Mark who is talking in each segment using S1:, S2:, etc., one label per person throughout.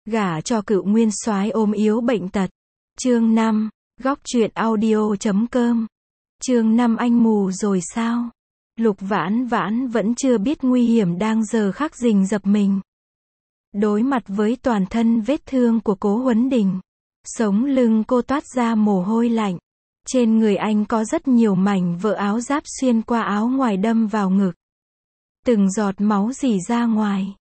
S1: Gả cho cựu nguyên soái ốm yếu bệnh tật. Chương 5, góc truyện audio.com. Chương 5 anh mù rồi sao? Lục Vãn Vãn vẫn chưa biết nguy hiểm đang giờ khắc rình rập mình. Đối mặt với toàn thân vết thương của Cố Huấn Đình, sống lưng cô toát ra mồ hôi lạnh. Trên người anh có rất nhiều mảnh vỡ áo giáp xuyên qua áo ngoài đâm vào ngực. Từng giọt máu rỉ ra ngoài.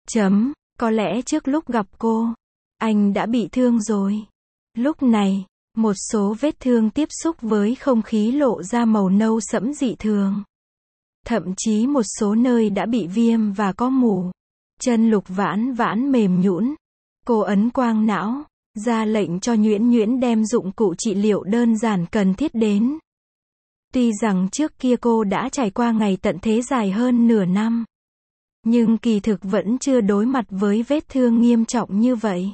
S1: Có lẽ trước lúc gặp cô, anh đã bị thương rồi. Lúc này, một số vết thương tiếp xúc với không khí lộ ra màu nâu sẫm dị thường. Thậm chí một số nơi đã bị viêm và có mủ. Chân Lục Vãn Vãn mềm nhũn. Cô ấn quang não, ra lệnh cho Nhuyễn Nhuyễn đem dụng cụ trị liệu đơn giản cần thiết đến. Tuy rằng trước kia cô đã trải qua ngày tận thế dài hơn nửa năm, nhưng kỳ thực vẫn chưa đối mặt với vết thương nghiêm trọng như vậy.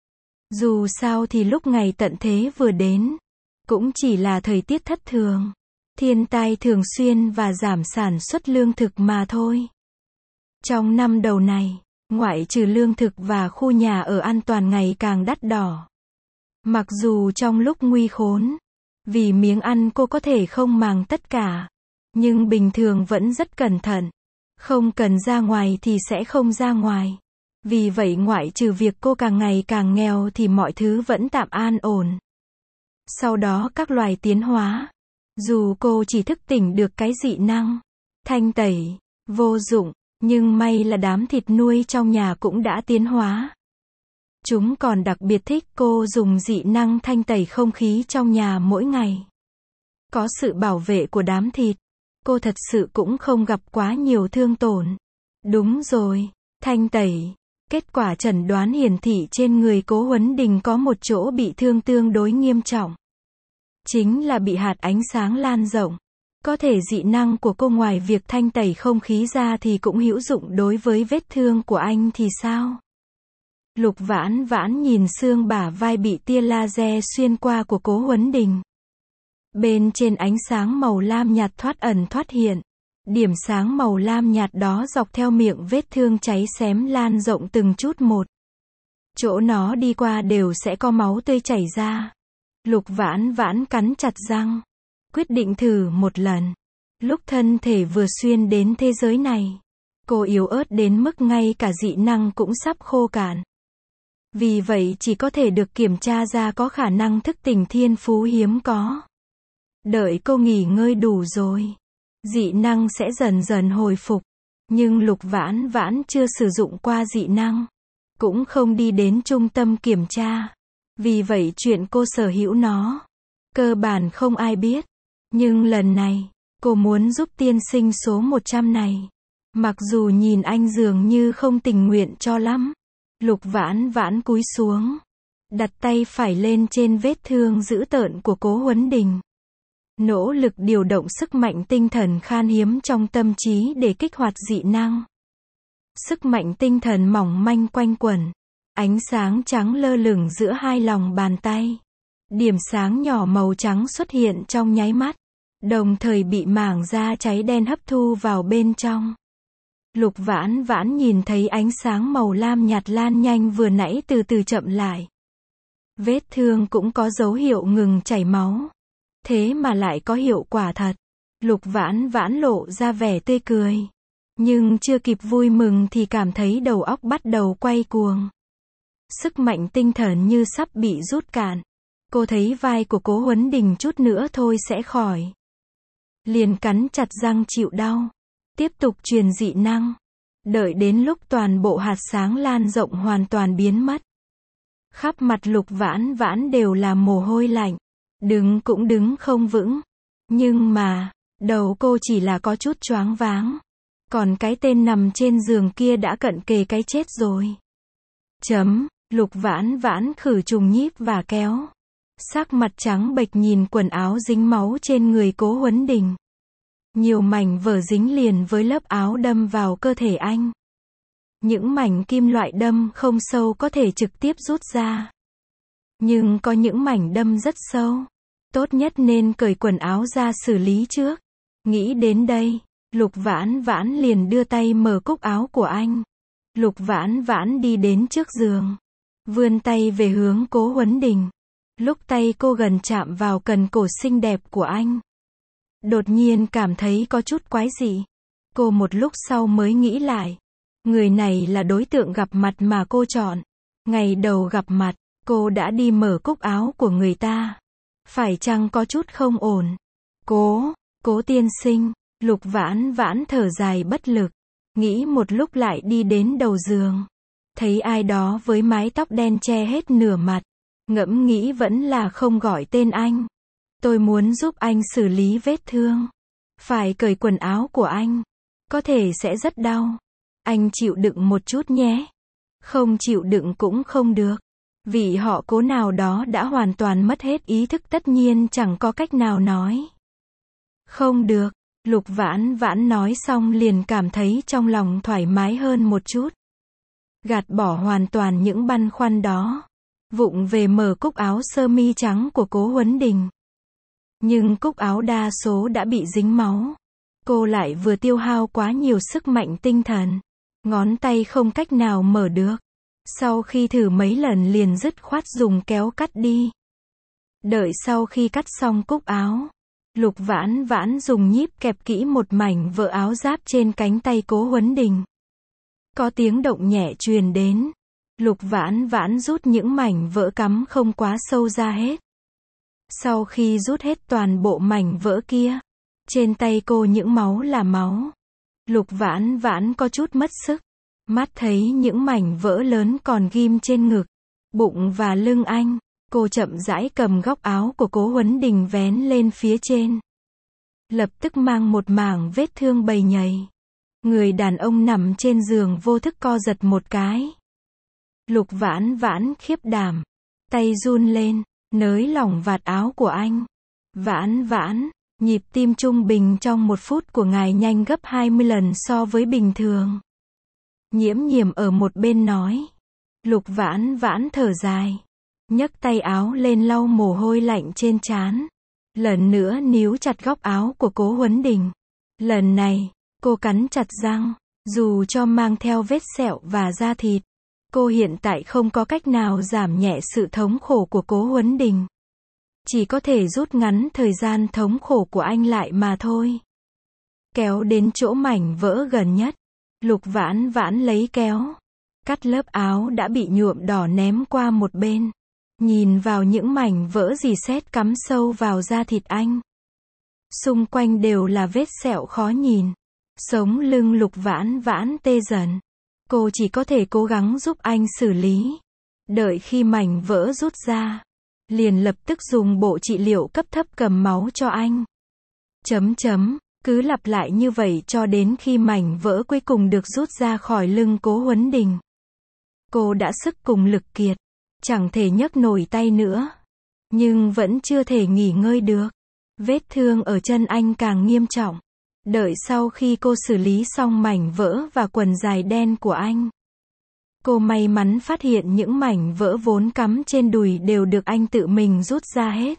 S1: Dù sao thì lúc ngày tận thế vừa đến, cũng chỉ là thời tiết thất thường, thiên tai thường xuyên và giảm sản xuất lương thực mà thôi. Trong năm đầu này, ngoại trừ lương thực và khu nhà ở an toàn ngày càng đắt đỏ. Mặc dù trong lúc nguy khốn, vì miếng ăn cô có thể không màng tất cả, nhưng bình thường vẫn rất cẩn thận. Không cần ra ngoài thì sẽ không ra ngoài. Vì vậy ngoại trừ việc cô càng ngày càng nghèo thì mọi thứ vẫn tạm an ổn. Sau đó các loài tiến hóa. Dù cô chỉ thức tỉnh được cái dị năng thanh tẩy, vô dụng, nhưng may là đám thịt nuôi trong nhà cũng đã tiến hóa. Chúng còn đặc biệt thích cô dùng dị năng thanh tẩy không khí trong nhà mỗi ngày. Có sự bảo vệ của đám thịt, cô thật sự cũng không gặp quá nhiều thương tổn. Đúng rồi, thanh tẩy. Kết quả chẩn đoán hiển thị trên người Cố Huấn Đình có một chỗ bị thương tương đối nghiêm trọng. Chính là bị hạt ánh sáng lan rộng. Có thể dị năng của cô ngoài việc thanh tẩy không khí ra thì cũng hữu dụng đối với vết thương của anh thì sao? Lục Vãn Vãn nhìn xương bả vai bị tia laser xuyên qua của Cố Huấn Đình. Bên trên ánh sáng màu lam nhạt thoát ẩn thoát hiện. Điểm sáng màu lam nhạt đó dọc theo miệng vết thương cháy xém lan rộng từng chút một. Chỗ nó đi qua đều sẽ có máu tươi chảy ra. Lục Vãn Vãn cắn chặt răng. Quyết định thử một lần. Lúc thân thể vừa xuyên đến thế giới này, cô yếu ớt đến mức ngay cả dị năng cũng sắp khô cạn. Vì vậy chỉ có thể được kiểm tra ra có khả năng thức tỉnh thiên phú hiếm có. Đợi cô nghỉ ngơi đủ rồi, dị năng sẽ dần dần hồi phục. Nhưng Lục Vãn Vãn chưa sử dụng qua dị năng, cũng không đi đến trung tâm kiểm tra. Vì vậy chuyện cô sở hữu nó, cơ bản không ai biết. Nhưng lần này, cô muốn giúp tiên sinh số 100 này. Mặc dù nhìn anh dường như không tình nguyện cho lắm. Lục Vãn Vãn cúi xuống, đặt tay phải lên trên vết thương dữ tợn của Cố Huấn Đình. Nỗ lực điều động sức mạnh tinh thần khan hiếm trong tâm trí để kích hoạt dị năng. Sức mạnh tinh thần mỏng manh quanh quẩn. Ánh sáng trắng lơ lửng giữa hai lòng bàn tay. Điểm sáng nhỏ màu trắng xuất hiện trong nháy mắt, đồng thời bị mảng da cháy đen hấp thu vào bên trong. Lục Vãn Vãn nhìn thấy ánh sáng màu lam nhạt lan nhanh vừa nãy từ từ chậm lại. Vết thương cũng có dấu hiệu ngừng chảy máu. Thế mà lại có hiệu quả thật. Lục Vãn Vãn lộ ra vẻ tươi cười. Nhưng chưa kịp vui mừng thì cảm thấy đầu óc bắt đầu quay cuồng. Sức mạnh tinh thần như sắp bị rút cạn. Cô thấy vai của Cố Huấn Đình chút nữa thôi sẽ khỏi. Liền cắn chặt răng chịu đau. Tiếp tục truyền dị năng. Đợi đến lúc toàn bộ hạt sáng lan rộng hoàn toàn biến mất. Khắp mặt Lục Vãn Vãn đều là mồ hôi lạnh. Đứng cũng đứng không vững. Nhưng mà, đầu cô chỉ là có chút choáng váng. Còn cái tên nằm trên giường kia đã cận kề cái chết rồi. Lục Vãn Vãn khử trùng nhíp và kéo. Sắc mặt trắng bệch nhìn quần áo dính máu trên người Cố Huấn Đình. Nhiều mảnh vỡ dính liền với lớp áo đâm vào cơ thể anh. Những mảnh kim loại đâm không sâu có thể trực tiếp rút ra. Nhưng có những mảnh đâm rất sâu. Tốt nhất nên cởi quần áo ra xử lý trước. Nghĩ đến đây, Lục Vãn Vãn liền đưa tay mở cúc áo của anh. Lục Vãn Vãn đi đến trước giường. vươn tay về hướng Cố Huấn Đình. Lúc tay cô gần chạm vào cần cổ xinh đẹp của anh, đột nhiên cảm thấy có chút quái dị. Cô một lúc sau mới nghĩ lại, người này là đối tượng gặp mặt mà cô chọn. Ngày đầu gặp mặt, cô đã đi mở cúc áo của người ta. Phải chăng có chút không ổn? Cố tiên sinh, Lục Vãn Vãn thở dài bất lực, nghĩ một lúc lại đi đến đầu giường. Thấy ai đó với mái tóc đen che hết nửa mặt, ngẫm nghĩ vẫn là không gọi tên anh. Tôi muốn giúp anh xử lý vết thương. Phải cởi quần áo của anh. Có thể sẽ rất đau. Anh chịu đựng một chút nhé. Không chịu đựng cũng không được. Vị họ Cố nào đó đã hoàn toàn mất hết ý thức, tất nhiên chẳng có cách nào nói. Không được. Lục Vãn Vãn nói xong liền cảm thấy trong lòng thoải mái hơn một chút. Gạt bỏ hoàn toàn những băn khoăn đó. Vụng về mở cúc áo sơ mi trắng của Cố Huấn Đình. Nhưng cúc áo đa số đã bị dính máu. Cô lại vừa tiêu hao quá nhiều sức mạnh tinh thần. Ngón tay không cách nào mở được. Sau khi thử mấy lần liền dứt khoát dùng kéo cắt đi. Đợi sau khi cắt xong cúc áo, Lục Vãn Vãn dùng nhíp kẹp kỹ một mảnh vỡ áo giáp trên cánh tay Cố Huấn Đình. Có tiếng động nhẹ truyền đến. Lục Vãn Vãn rút những mảnh vỡ cắm không quá sâu ra hết. Sau khi rút hết toàn bộ mảnh vỡ kia, trên tay cô những máu là máu. Lục Vãn Vãn có chút mất sức. Mắt thấy những mảnh vỡ lớn còn ghim trên ngực, bụng và lưng anh. Cô chậm rãi cầm góc áo của Cố Huấn Đình vén lên phía trên. Lập tức mang một mảng vết thương bầy nhầy. Người đàn ông nằm trên giường vô thức co giật một cái. Lục Vãn Vãn khiếp đảm. Tay run lên, nới lỏng vạt áo của anh. Vãn Vãn, nhịp tim trung bình trong 1 phút của ngài nhanh gấp 20 lần so với bình thường. Nhiễm Nhiễm ở một bên nói. Lục Vãn Vãn thở dài. Nhấc tay áo lên lau mồ hôi lạnh trên trán. Lần nữa níu chặt góc áo của Cố Huấn Đình. Lần này, cô cắn chặt răng. Dù cho mang theo vết sẹo và da thịt, cô hiện tại không có cách nào giảm nhẹ sự thống khổ của Cố Huấn Đình. Chỉ có thể rút ngắn thời gian thống khổ của anh lại mà thôi. Kéo đến chỗ mảnh vỡ gần nhất. Lục Vãn Vãn lấy kéo. Cắt lớp áo đã bị nhuộm đỏ ném qua một bên. Nhìn vào những mảnh vỡ rỉ sét cắm sâu vào da thịt anh. Xung quanh đều là vết sẹo khó nhìn. Sống lưng Lục Vãn Vãn tê dần. Cô chỉ có thể cố gắng giúp anh xử lý. Đợi khi mảnh vỡ rút ra, liền lập tức dùng bộ trị liệu cấp thấp cầm máu cho anh. Cứ lặp lại như vậy cho đến khi mảnh vỡ cuối cùng được rút ra khỏi lưng Cố Huấn Đình. Cô đã sức cùng lực kiệt, chẳng thể nhấc nổi tay nữa. Nhưng vẫn chưa thể nghỉ ngơi được. Vết thương ở chân anh càng nghiêm trọng. Đợi sau khi cô xử lý xong mảnh vỡ và quần dài đen của anh, cô may mắn phát hiện những mảnh vỡ vốn cắm trên đùi đều được anh tự mình rút ra hết.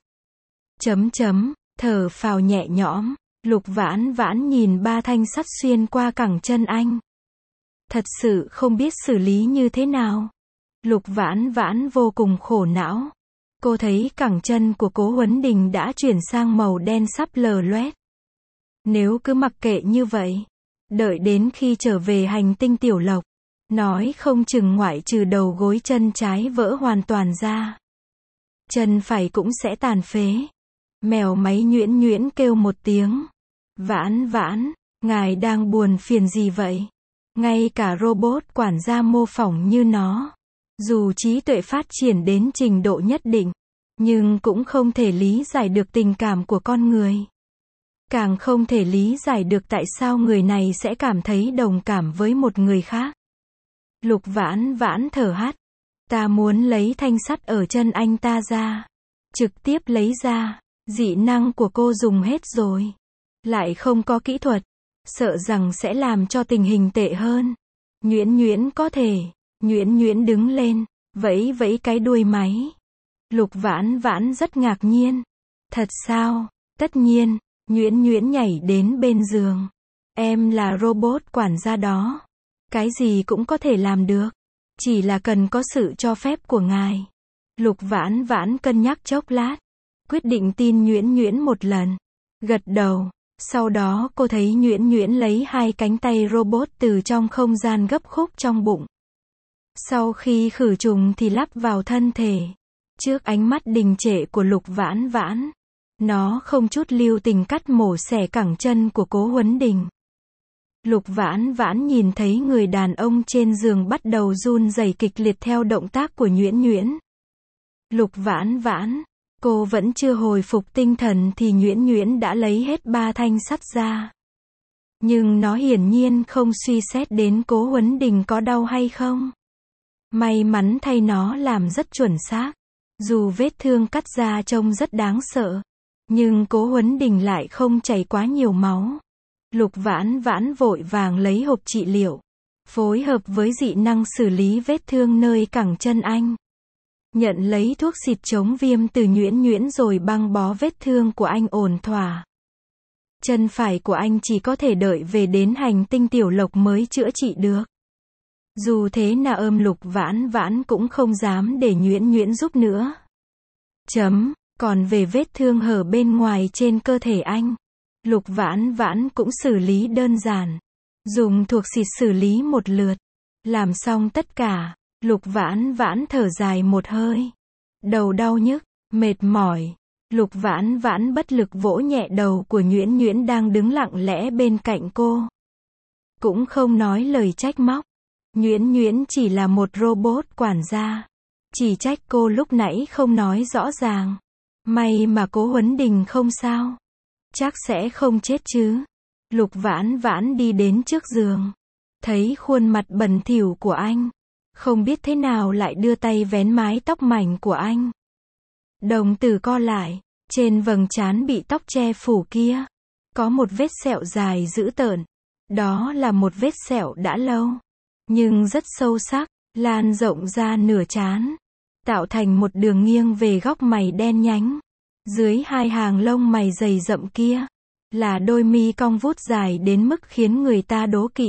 S1: Thở phào nhẹ nhõm, Lục Vãn Vãn nhìn 3 thanh sắt xuyên qua cẳng chân anh. Thật sự không biết xử lý như thế nào. Lục Vãn Vãn vô cùng khổ não. Cô thấy cẳng chân của Cố Huấn Đình đã chuyển sang màu đen sắp lờ loét. Nếu cứ mặc kệ như vậy, đợi đến khi trở về hành tinh Tiểu Lộc, nói không chừng ngoại trừ đầu gối chân trái vỡ hoàn toàn ra, chân phải cũng sẽ tàn phế. Mèo máy nhuyễn nhuyễn kêu một tiếng. Vãn Vãn, ngài đang buồn phiền gì vậy? Ngay cả robot quản gia mô phỏng như nó, dù trí tuệ phát triển đến trình độ nhất định, nhưng cũng không thể lý giải được tình cảm của con người. Càng không thể lý giải được tại sao người này sẽ cảm thấy đồng cảm với một người khác. Lục Vãn Vãn thở hắt. Ta muốn lấy thanh sắt ở chân anh ta ra. Trực tiếp lấy ra. Dị năng của cô dùng hết rồi. Lại không có kỹ thuật. Sợ rằng sẽ làm cho tình hình tệ hơn. Nhuyễn Nhuyễn có thể. Nhuyễn Nhuyễn đứng lên, vẫy vẫy cái đuôi máy. Lục Vãn Vãn rất ngạc nhiên. Thật sao? Tất nhiên. Nhuyễn Nhuyễn nhảy đến bên giường. Em là robot quản gia đó. Cái gì cũng có thể làm được. Chỉ là cần có sự cho phép của ngài. Lục Vãn Vãn cân nhắc chốc lát, quyết định tin Nhuyễn Nhuyễn một lần. Gật đầu. Sau đó cô thấy Nhuyễn Nhuyễn lấy 2 cánh tay robot từ trong không gian gấp khúc trong bụng. Sau khi khử trùng thì lắp vào thân thể. Trước ánh mắt đình trệ của Lục Vãn Vãn, nó không chút lưu tình cắt mổ xẻ cẳng chân của Cố Huấn Đình. Lục Vãn Vãn nhìn thấy người đàn ông trên giường bắt đầu run rẩy kịch liệt theo động tác của Nhuyễn Nhuyễn. Lục Vãn Vãn, cô vẫn chưa hồi phục tinh thần thì Nhuyễn Nhuyễn đã lấy hết 3 thanh sắt ra. Nhưng nó hiển nhiên không suy xét đến Cố Huấn Đình có đau hay không. May mắn thay nó làm rất chuẩn xác. Dù vết thương cắt ra trông rất đáng sợ, nhưng Cố Huấn Đình lại không chảy quá nhiều máu. Lục Vãn Vãn vội vàng lấy hộp trị liệu, phối hợp với dị năng xử lý vết thương nơi cẳng chân anh. Nhận lấy thuốc xịt chống viêm từ Nhuyễn Nhuyễn rồi băng bó vết thương của anh ổn thỏa. Chân phải của anh chỉ có thể đợi về đến hành tinh Tiểu Lộc mới chữa trị được. Dù thế nào Lục Vãn Vãn cũng không dám để Nhuyễn Nhuyễn giúp nữa. Còn về vết thương hở bên ngoài trên cơ thể anh, Lục Vãn Vãn cũng xử lý đơn giản. Dùng thuộc xịt xử lý một lượt. Làm xong tất cả, Lục Vãn Vãn thở dài một hơi. Đầu đau nhức, mệt mỏi. Lục Vãn Vãn bất lực vỗ nhẹ đầu của Nhuyễn Nhuyễn đang đứng lặng lẽ bên cạnh cô. Cũng không nói lời trách móc. Nhuyễn Nhuyễn chỉ là một robot quản gia. Chỉ trách cô lúc nãy không nói rõ ràng. May mà Cố Huấn Đình không sao. Chắc sẽ không chết chứ. Lục Vãn Vãn đi đến trước giường. Thấy khuôn mặt bẩn thỉu của anh. Không biết thế nào lại đưa tay vén mái tóc mảnh của anh. Đồng tử co lại. Trên vầng trán bị tóc che phủ kia, có một vết sẹo dài dữ tợn. Đó là một vết sẹo đã lâu, nhưng rất sâu sắc, lan rộng ra nửa trán, tạo thành một đường nghiêng về góc mày đen nhánh. Dưới 2 hàng lông mày dày rậm kia, là đôi mi cong vút dài đến mức khiến người ta đố kỵ.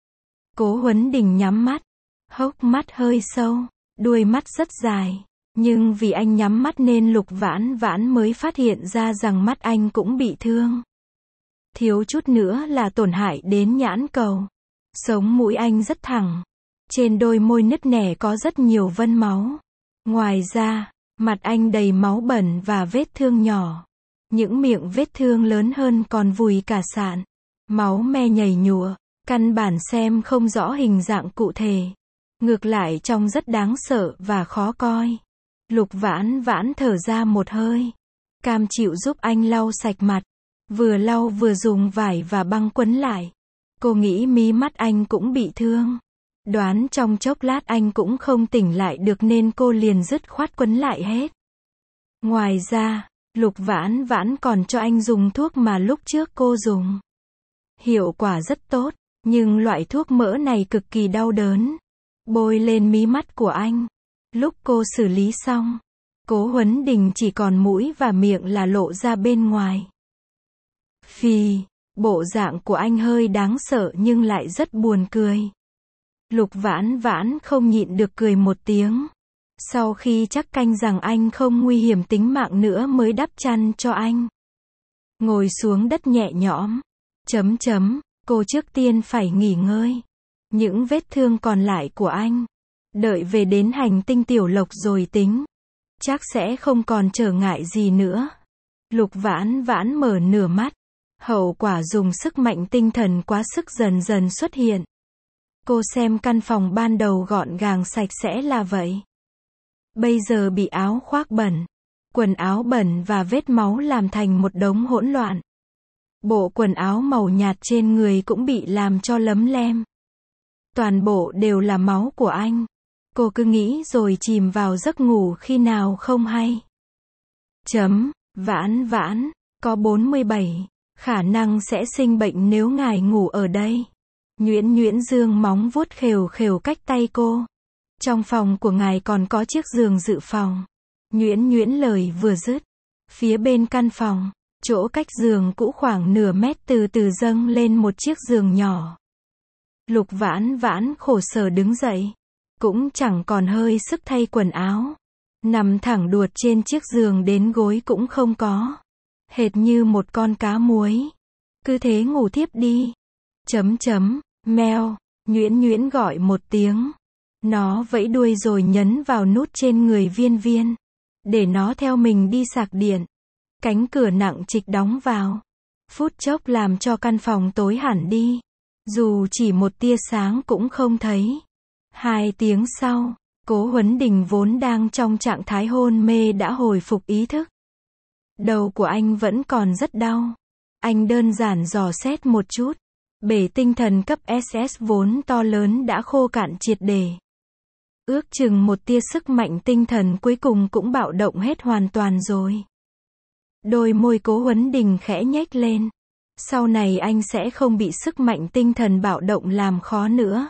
S1: Cố Huấn Đình nhắm mắt, hốc mắt hơi sâu, đuôi mắt rất dài. Nhưng vì anh nhắm mắt nên Lục Vãn Vãn mới phát hiện ra rằng mắt anh cũng bị thương. Thiếu chút nữa là tổn hại đến nhãn cầu. Sống mũi anh rất thẳng. Trên đôi môi nứt nẻ có rất nhiều vân máu. Ngoài ra, mặt anh đầy máu bẩn và vết thương nhỏ. Những miệng vết thương lớn hơn còn vùi cả sạn. Máu me nhầy nhụa, căn bản xem không rõ hình dạng cụ thể. Ngược lại trông rất đáng sợ và khó coi. Lục Vãn Vãn thở ra một hơi. Cam chịu giúp anh lau sạch mặt. Vừa lau vừa dùng vải và băng quấn lại. Cô nghĩ mí mắt anh cũng bị thương. Đoán trong chốc lát anh cũng không tỉnh lại được nên cô liền dứt khoát quấn lại hết. Ngoài ra, Lục Vãn Vãn còn cho anh dùng thuốc mà lúc trước cô dùng. Hiệu quả rất tốt, nhưng loại thuốc mỡ này cực kỳ đau đớn. Bôi lên mí mắt của anh. Lúc cô xử lý xong, Cố Huấn Đình chỉ còn mũi và miệng là lộ ra bên ngoài. Phì, bộ dạng của anh hơi đáng sợ nhưng lại rất buồn cười. Lục Vãn Vãn không nhịn được cười một tiếng. Sau khi chắc canh rằng anh không nguy hiểm tính mạng nữa mới đắp chăn cho anh. Ngồi xuống đất nhẹ nhõm. Cô trước tiên phải nghỉ ngơi. Những vết thương còn lại của anh, đợi về đến hành tinh Tiểu Lộc rồi tính. Chắc sẽ không còn trở ngại gì nữa. Lục Vãn Vãn mở nửa mắt. Hậu quả dùng sức mạnh tinh thần quá sức dần dần xuất hiện. Cô xem căn phòng ban đầu gọn gàng sạch sẽ là vậy. Bây giờ bị áo khoác bẩn, quần áo bẩn và vết máu làm thành một đống hỗn loạn. Bộ quần áo màu nhạt trên người cũng bị làm cho lấm lem. Toàn bộ đều là máu của anh. Cô cứ nghĩ rồi chìm vào giấc ngủ khi nào không hay. Vãn Vãn, có 47 khả năng sẽ sinh bệnh nếu ngài ngủ ở đây. Nhuyễn Nhuyễn dương móng vuốt khều khều cách tay cô. Trong phòng của ngài còn có chiếc giường dự phòng. Nhuyễn Nhuyễn lời vừa dứt, phía bên căn phòng, chỗ cách giường cũ khoảng nửa mét từ từ dâng lên một chiếc giường nhỏ. Lục Vãn Vãn khổ sở đứng dậy. cũng chẳng còn hơi sức thay quần áo. Nằm thẳng đuột trên chiếc giường đến gối cũng không có. Hệt như một con cá muối. Cứ thế ngủ thiếp đi. Meo, Nhuyễn Nhuyễn gọi một tiếng. Nó vẫy đuôi rồi nhấn vào nút trên người Viên Viên. Để nó theo mình đi sạc điện. Cánh cửa nặng trịch đóng vào. Phút chốc làm cho căn phòng tối hẳn đi. Dù chỉ một tia sáng cũng không thấy. 2 tiếng sau, Cố Huấn Đình vốn đang trong trạng thái hôn mê đã hồi phục ý thức. Đầu của anh vẫn còn rất đau. Anh đơn giản dò xét một chút. Bể tinh thần cấp SS vốn to lớn đã khô cạn triệt để. Ước chừng một tia sức mạnh tinh thần cuối cùng cũng bạo động hết hoàn toàn rồi. Đôi môi Cố Huấn Đình khẽ nhếch lên. Sau này anh sẽ không bị sức mạnh tinh thần bạo động làm khó nữa.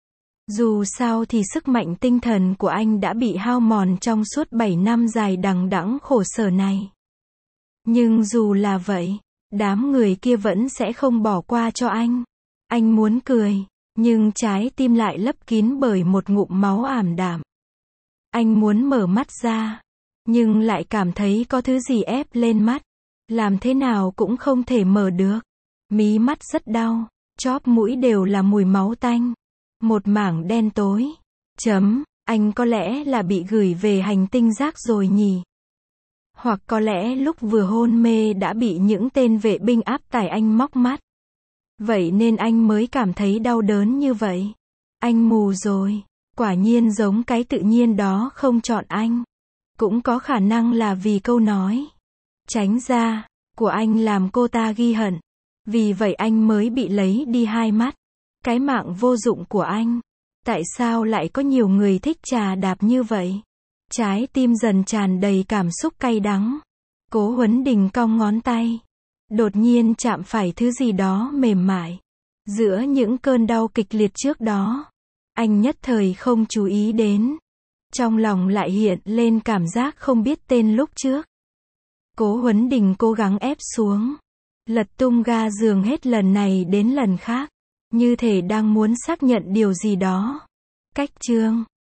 S1: Dù sao thì sức mạnh tinh thần của anh đã bị hao mòn trong suốt 7 năm dài đằng đẵng khổ sở này. Nhưng dù là vậy, đám người kia vẫn sẽ không bỏ qua cho anh. Anh muốn cười, nhưng trái tim lại lấp kín bởi một ngụm máu ảm đạm. Anh muốn mở mắt ra, nhưng lại cảm thấy có thứ gì ép lên mắt. Làm thế nào cũng không thể mở được. Mí mắt rất đau, chóp mũi đều là mùi máu tanh. Một mảng đen tối. Anh có lẽ là bị gửi về hành tinh rác rồi nhỉ? Hoặc có lẽ lúc vừa hôn mê đã bị những tên vệ binh áp tải anh móc mắt. Vậy nên anh mới cảm thấy đau đớn như vậy. Anh mù rồi. Quả nhiên giống cái tự nhiên đó không chọn anh. Cũng có khả năng là vì câu nói tránh ra của anh làm cô ta ghi hận. Vì vậy anh mới bị lấy đi 2 mắt. Cái mạng vô dụng của anh. Tại sao lại có nhiều người thích trà đạp như vậy? Trái tim dần tràn đầy cảm xúc cay đắng. Cố Huấn Đình cong ngón tay. Đột nhiên chạm phải thứ gì đó mềm mại. Giữa những cơn đau kịch liệt trước đó, anh nhất thời không chú ý đến. Trong lòng lại hiện lên cảm giác không biết tên lúc trước. Cố Huấn Đình cố gắng ép xuống. Lật tung ga giường hết lần này đến lần khác. Như thể đang muốn xác nhận điều gì đó. Cách chương